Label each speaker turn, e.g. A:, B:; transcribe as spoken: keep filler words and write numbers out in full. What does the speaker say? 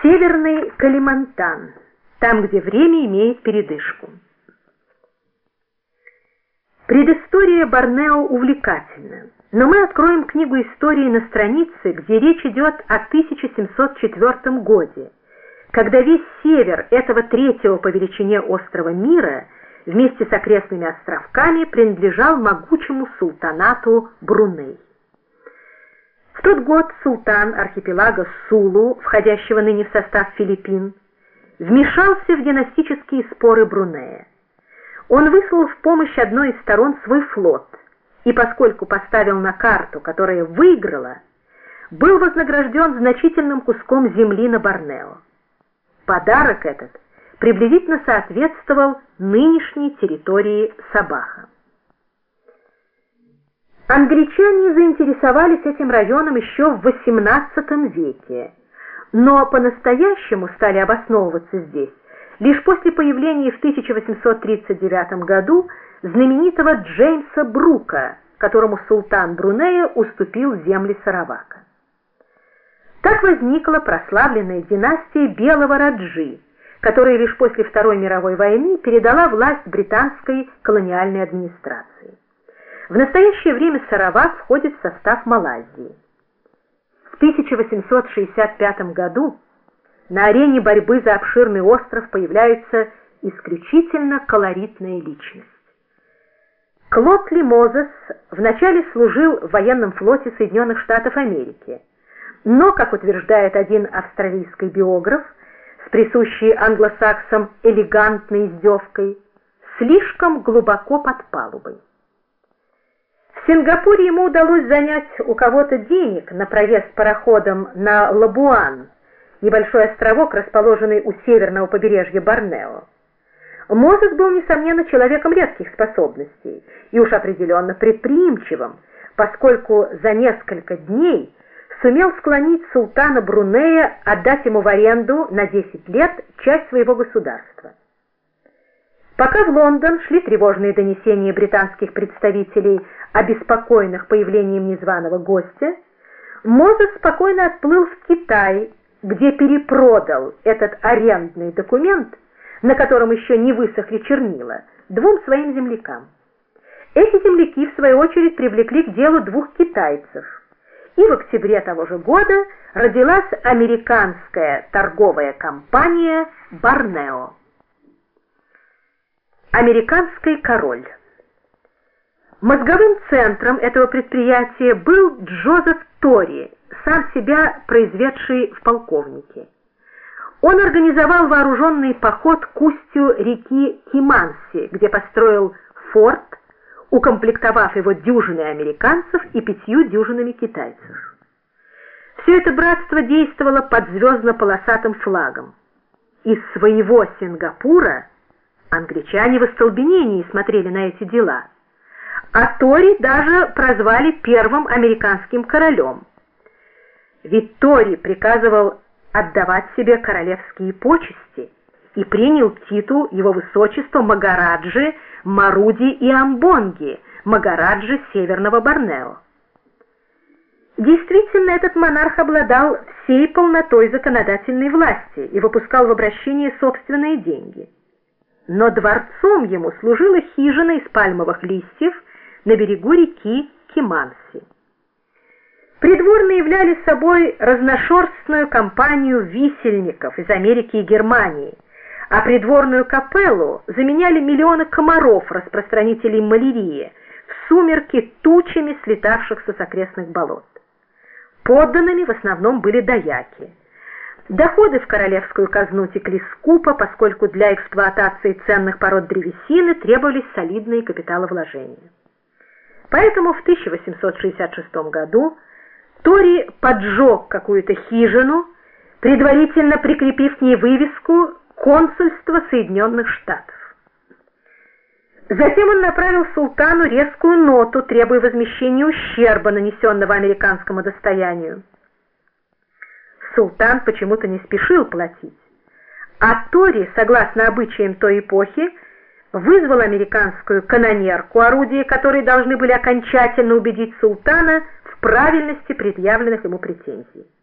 A: Северный Калимантан, там, где время имеет передышку. Предыстория Борнео увлекательна, но мы откроем книгу истории на странице, где речь идет о тысяча семьсот четвёртом годе, когда весь север этого третьего по величине острова мира вместе с окрестными островками принадлежал могучему султанату Бруней. В тот год султан архипелага Сулу, входящего ныне в состав Филиппин, вмешался в династические споры Брунея. Он выслал в помощь одной из сторон свой флот, и поскольку поставил на карту, которая выиграла, был вознагражден значительным куском земли на Борнео. Подарок этот приблизительно соответствовал нынешней территории Сабаха. Англичане заинтересовались этим районом еще в восемнадцатом веке, но по-настоящему стали обосновываться здесь лишь после появления в тысяча восемьсот тридцать девятом году знаменитого Джеймса Брука, которому султан Брунея уступил земли Саравака. Так возникла прославленная династия Белого Раджи, которая лишь после Второй мировой войны передала власть британской колониальной администрации. В настоящее время Саравак входит в состав Малайзии. В тысяча восемьсот шестьдесят пятом году на арене борьбы за обширный остров появляется исключительно колоритная личность. Клод Лимозес вначале служил в военном флоте Соединенных Штатов Америки, но, как утверждает один австралийский биограф, с присущей англосаксам элегантной издевкой, слишком глубоко под палубой. В Сингапуре ему удалось занять у кого-то денег на проезд пароходом на Лабуан, небольшой островок, расположенный у северного побережья Борнео. Мозес был, несомненно, человеком редких способностей и уж определенно предприимчивым, поскольку за несколько дней сумел склонить султана Брунея отдать ему в аренду на десять лет часть своего государства. Пока в Лондон шли тревожные донесения британских представителей, обеспокоенных появлением незваного гостя, Мозес спокойно отплыл в Китай, где перепродал этот арендный документ, на котором еще не высохли чернила, двум своим землякам. Эти земляки, в свою очередь, привлекли к делу двух китайцев, и в октябре того же года родилась американская торговая компания «Борнео». Американский король. Мозговым центром этого предприятия был Джозеф Тори, сам себя произведший в полковнике. Он организовал вооруженный поход к устью реки Киманси, где построил форт, укомплектовав его дюжиной американцев и пятью дюжинами китайцев. Все это братство действовало под звездно-полосатым флагом. Из своего Сингапура англичане в остолбенении смотрели на эти дела, а Тори даже прозвали первым американским королем. Ведь Тори приказывал отдавать себе королевские почести и принял титул его высочества Магараджи Маруди и Амбонги, Магараджи Северного Борнео. Действительно, этот монарх обладал всей полнотой законодательной власти и выпускал в обращение собственные деньги. Но дворцом ему служила хижина из пальмовых листьев на берегу реки Киманси. Придворные являли собой разношерстную компанию висельников из Америки и Германии, а придворную капеллу заменяли миллионы комаров, распространителей малярии, в сумерки тучами слетавшихся с окрестных болот. Подданными в основном были даяки. Доходы в королевскую казну текли скупо, поскольку для эксплуатации ценных пород древесины требовались солидные капиталовложения. Поэтому в тысяча восемьсот шестьдесят шестом году Тори поджег какую-то хижину, предварительно прикрепив к ней вывеску «Консульство Соединенных Штатов». Затем он направил султану резкую ноту, требуя возмещения ущерба, нанесенного американскому достоянию. Султан почему-то не спешил платить, а Тори, согласно обычаям той эпохи, вызвал американскую канонерку, орудия которой должны были окончательно убедить султана в правильности предъявленных ему претензий.